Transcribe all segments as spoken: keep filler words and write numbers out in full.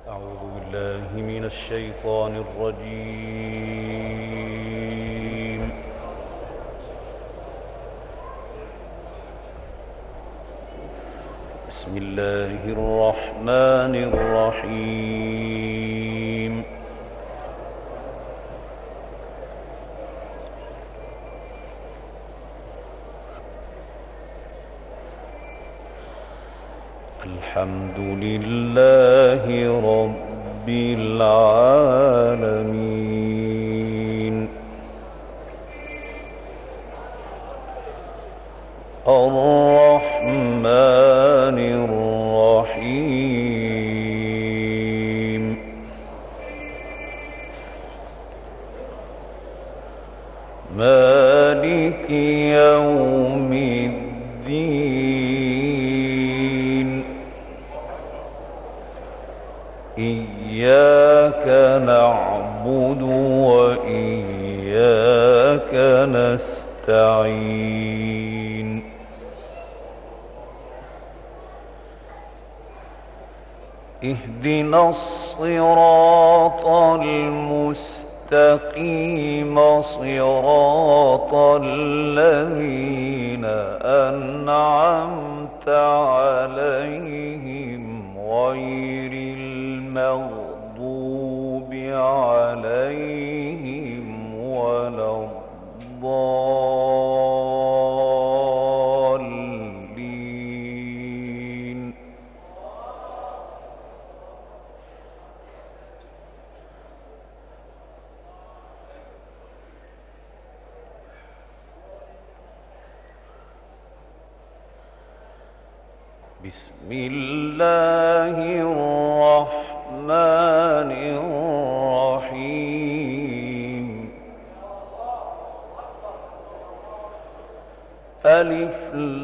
أعوذ بالله من الشيطان الرجيم. بسم الله الرحمن الرحيم. الحمد لله رب العالمين الرحمن الرحيم مالك يوم الدين إياك نعبد وإياك نستعين اهدنا الصراط المستقيم صراط الذين أنعمت عليهم غير المغضوب عليهم ولا الضالين. بسم الله الرحمن الرحيم. ألف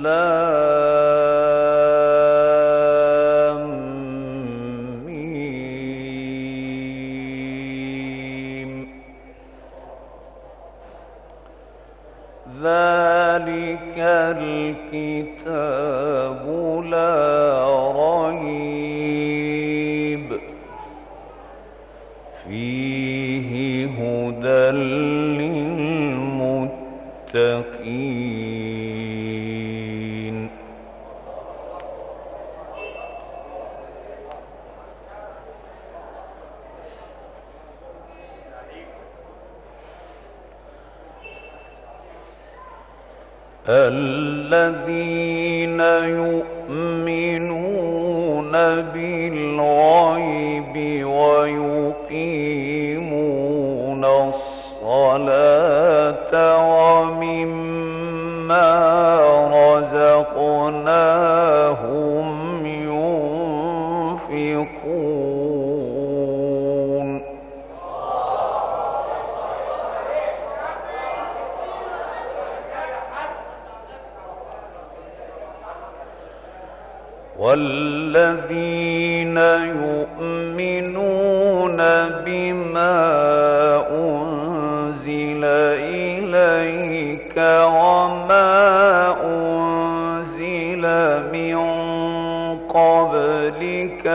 لام ميم. ذلك الكتاب لا ريب فيه هدى للمتقين. الذين يؤمنون بالغيب ويقيمون الصلاة ومما رزقناهم ينفقون. والذين يؤمنون بما أنزل إليك وما أنزل من قبلك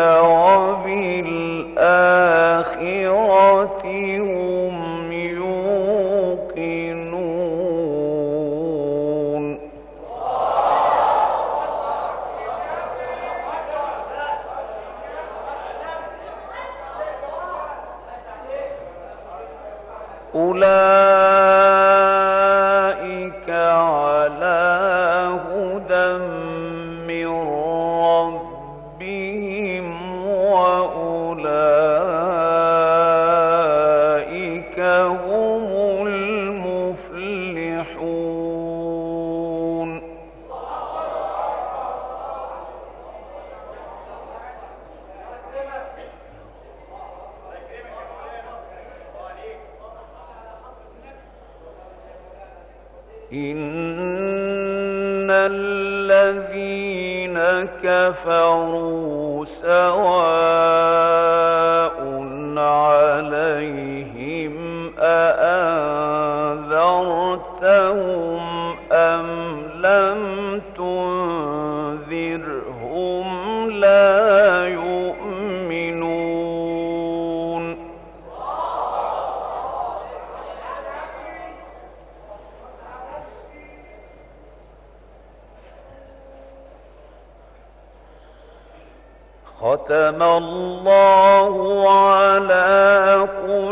وبالآخرة هم يوقنون. أولئك على هدى من ربهم وأولئك هم المفلحون. إن الذين كفروا سواء عليهم أأنذرتهم أم لم تنذرهم لا يؤمنون. ختم الله على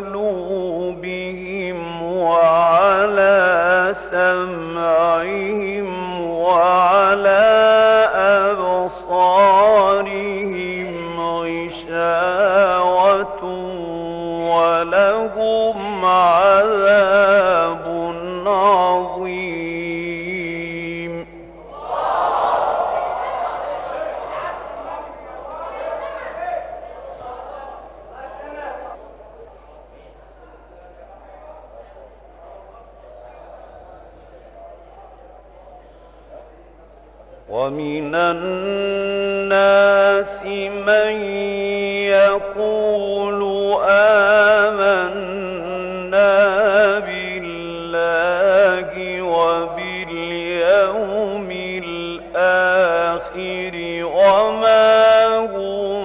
قلوبهم وعلى سمعهم وعلى أبصارهم غشاوة ولهم عذاب عظيم. ومن الناس من يقول آمنا بالله وباليوم الآخر وما هم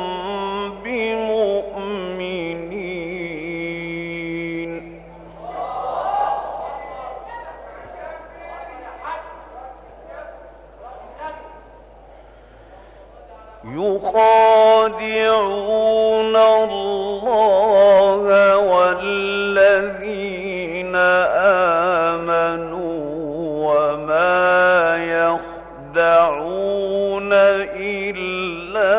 بمؤمنين. يخادعون الله والذين آمنوا وما يخدعون إلا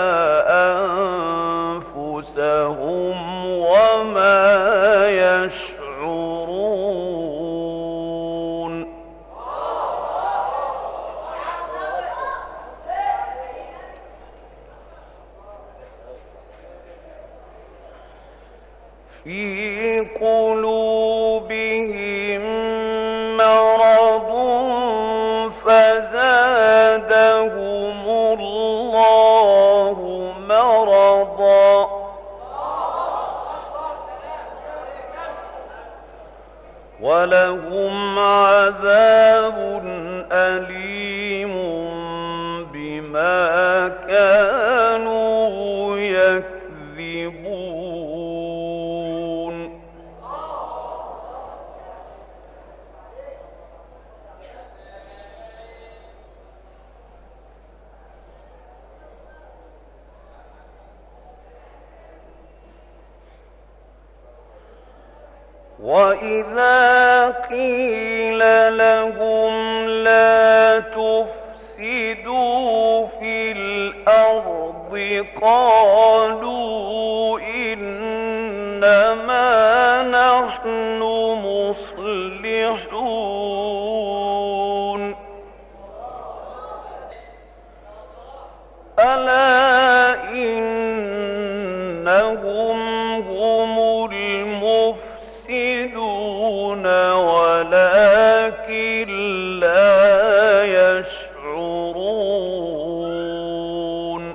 أنفسهم وما يشعرون. في قلوبهم مرض فزادهم الله مرضا ولهم عذاب أليم بما كانوا يكذبون. وإذا قيل لهم لا تفسدوا في الأرض قالوا إنما نحن مصلحون. ألا إنهم هم المفسدون ولكن لا يشعرون.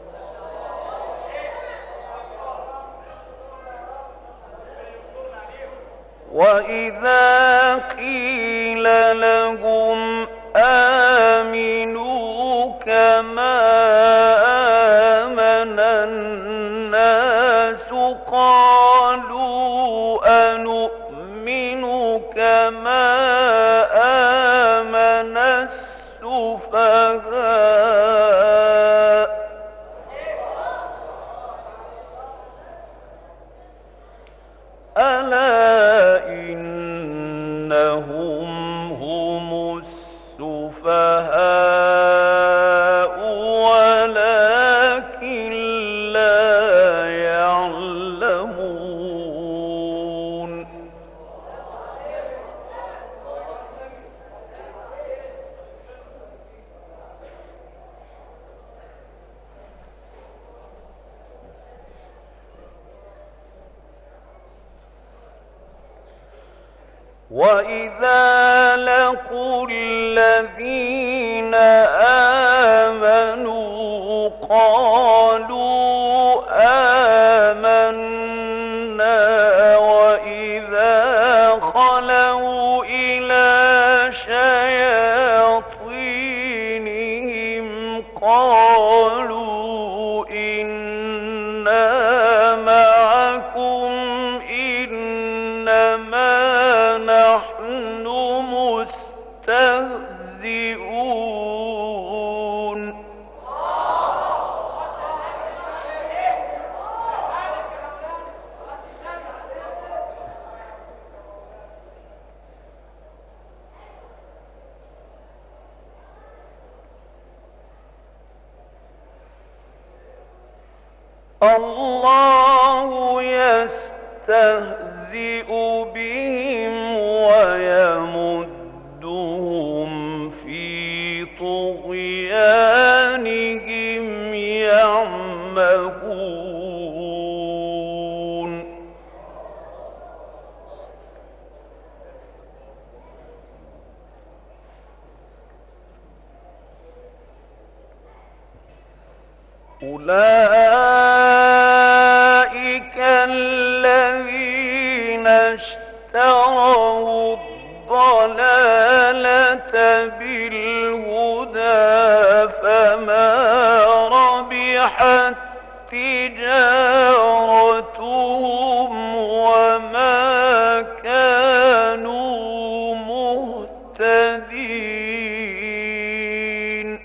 وإذا قيل لهم آمنوا كما آمن الناس قالوا أنؤمن كما آمن السفهاء ألا إنهم هم السفهاء ولكن لا يعلمون. وإذا لقوا الذين آمنوا قالوا آمنا وإذا خلوا إلى شياطينهم قالوا إنا معكم إنما نحن مستهزئون. الله يستهزئ بهم ويمدهم في طغيانهم يعمهون أولئك الذين اشتروا الضلالة بالهدى فما ربحت تجارتهم وما كانوا مهتدين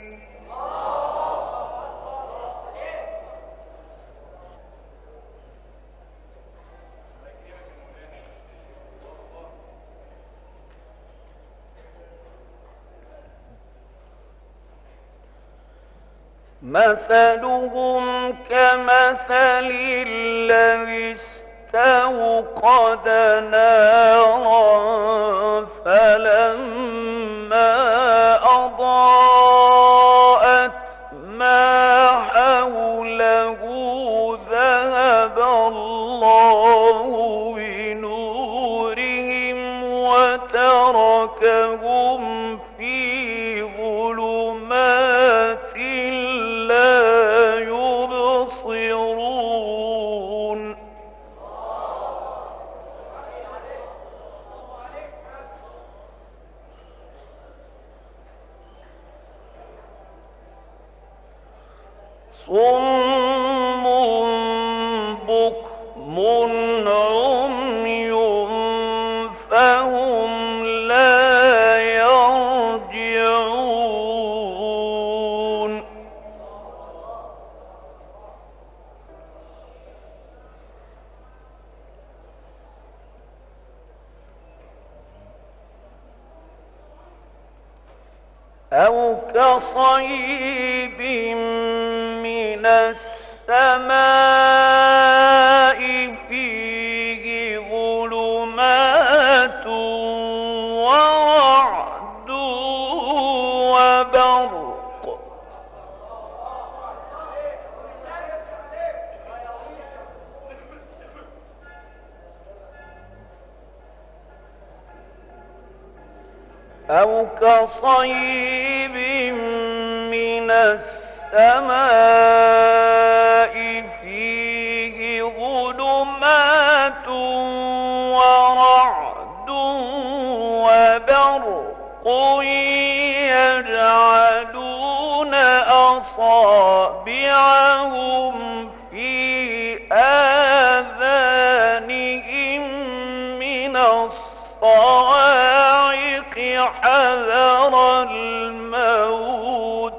مثلهم كمثل الذي استوقد نارا فلما أضاءت ما حوله ذهب الله بنورهم وتركهم في ظلمات لا يبصرون صم بكم عمي فهم لا يرجعون أو كصيب من السماء فيه ظلمات ورعد وبرق أو كصيب من السماء فيه ظلمات ورعد وبرق يجعلون أصابعهم في آذانهم من الصواعق حذر الموت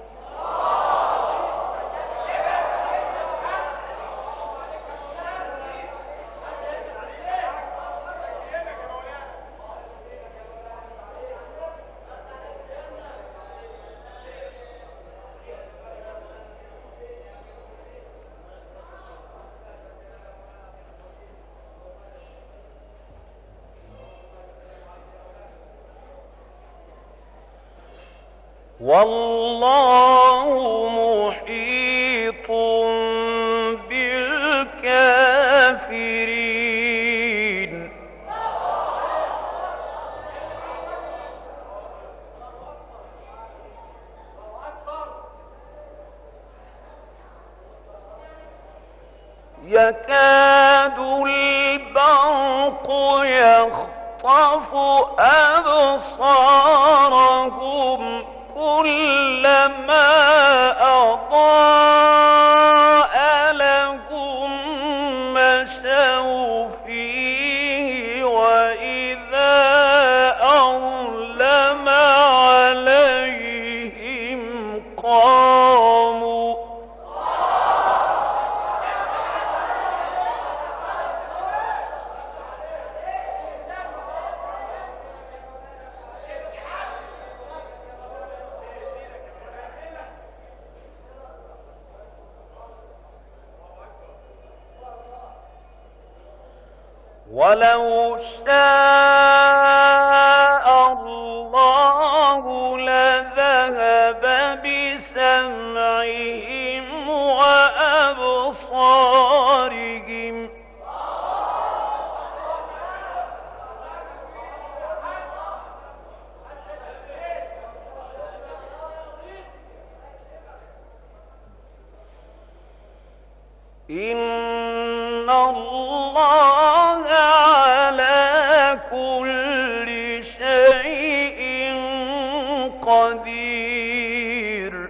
والله محيط بالكافرين يكاد البرق يخطف أبصارهم كلما أضاء لهم مشوا فيه وإذا أظلم عليهم قاموا ولو شاء الله لذهب بسمعهم وأبصارهم إن الله على كل شيء قدير.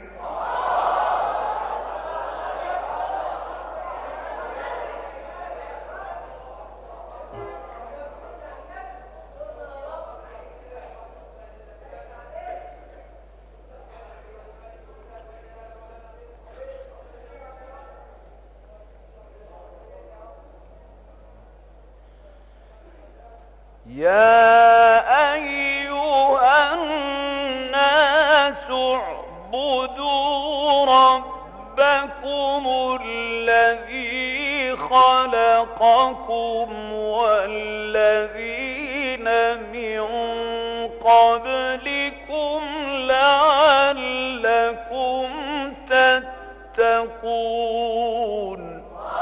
يا أيها الناس اعبدوا ربكم الذي خلقكم والذين من قبلكم لعلكم تتقون.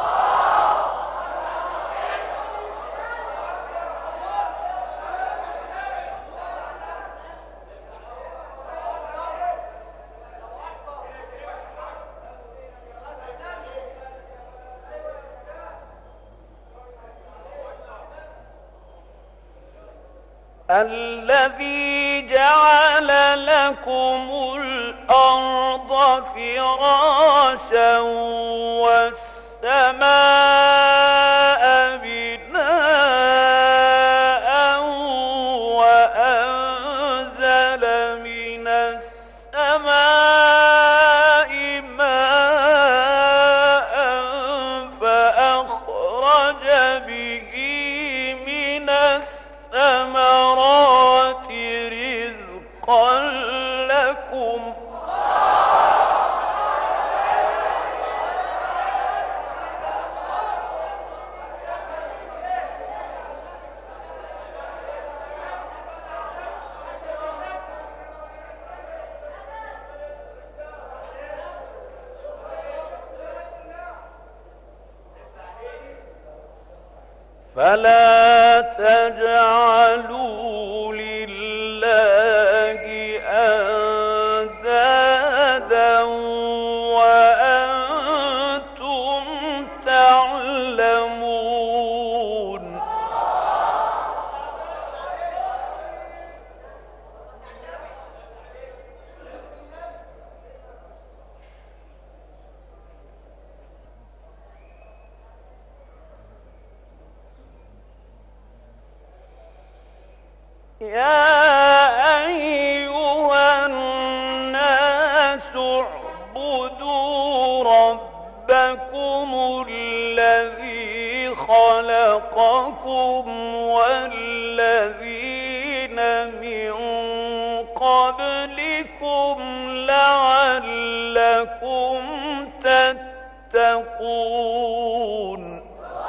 الذي جعل لكم الأرض فراشا والسماء بناء وأنزل من السماء ماء فأخرج به من الثمرات رزقا لكم فلا تجعلوا لله أندادا وأنتم تعلمون. يا أيها الناس اعبدوا ربكم الذي خلقكم والذين من قبلكم لعلكم تتقون.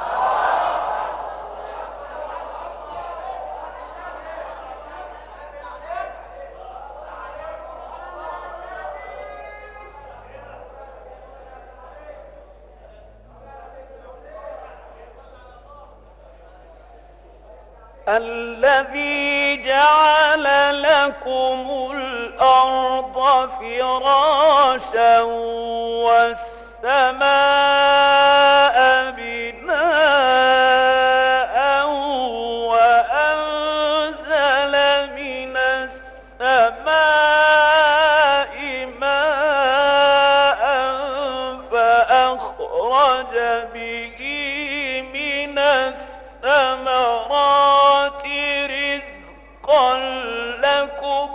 الذي جعل لكم الأرض فراشا والسماء بناء وأنزل من السماء ماء فأخرج به من الثمرات رزقا لكم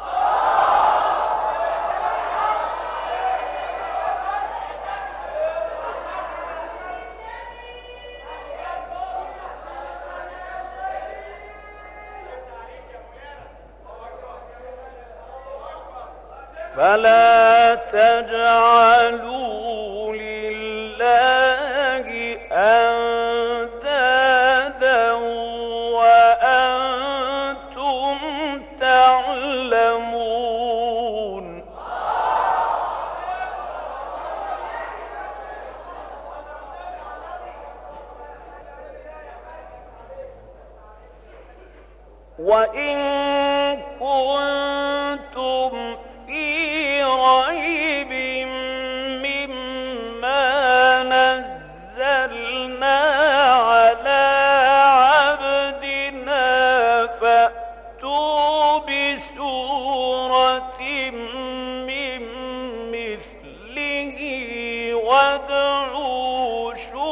فلا تجعلوا لله أندادا وإن كنتم في ريب مما نزلنا على عبدنا فأتوا بسورة من مثله وادعوا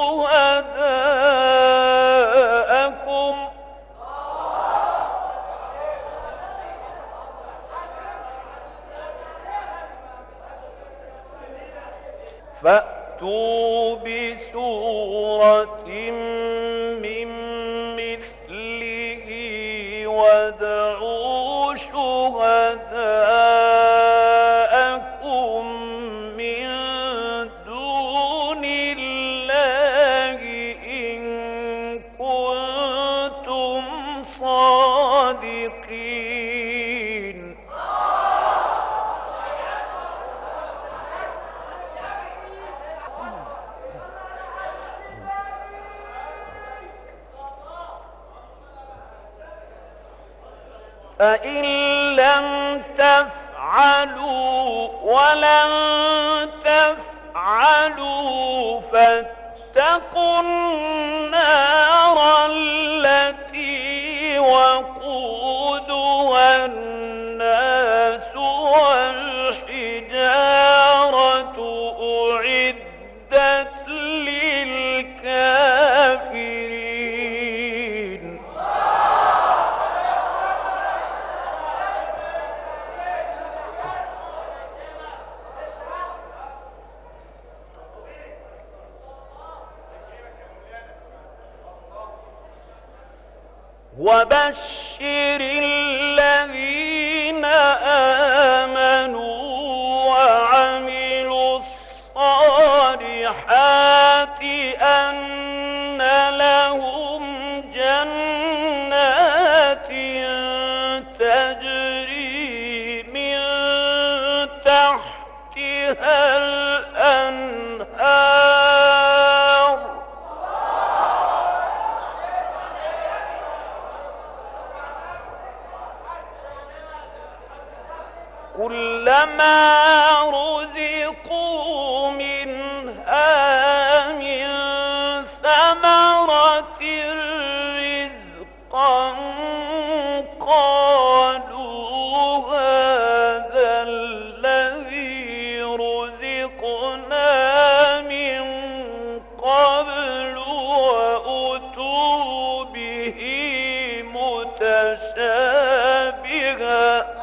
شهداءكم فأتوا بسورة من مثله وادعوا شهداءكم من دون الله إن كنتم صادقين. فإن لم تفعلوا ولن تفعلوا فاتقوا النار التي وقودها الناس والحجارة أعدت للكافرين. وبشر الذين آمنوا وعملوا الصالحات أن لهم جنات تجري من تحتها الأنهار كلما رزقوا منها من ثمرة رزقا قالوا هذا الذي رزقنا من قبل وأتوا به متشابها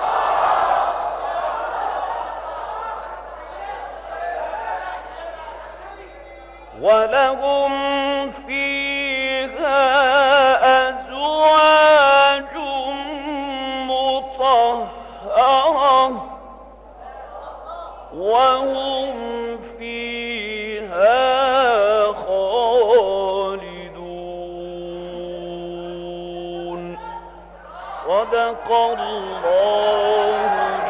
ولهم فيها أزواج مطهرة وهم فيها خالدون. صدق الله.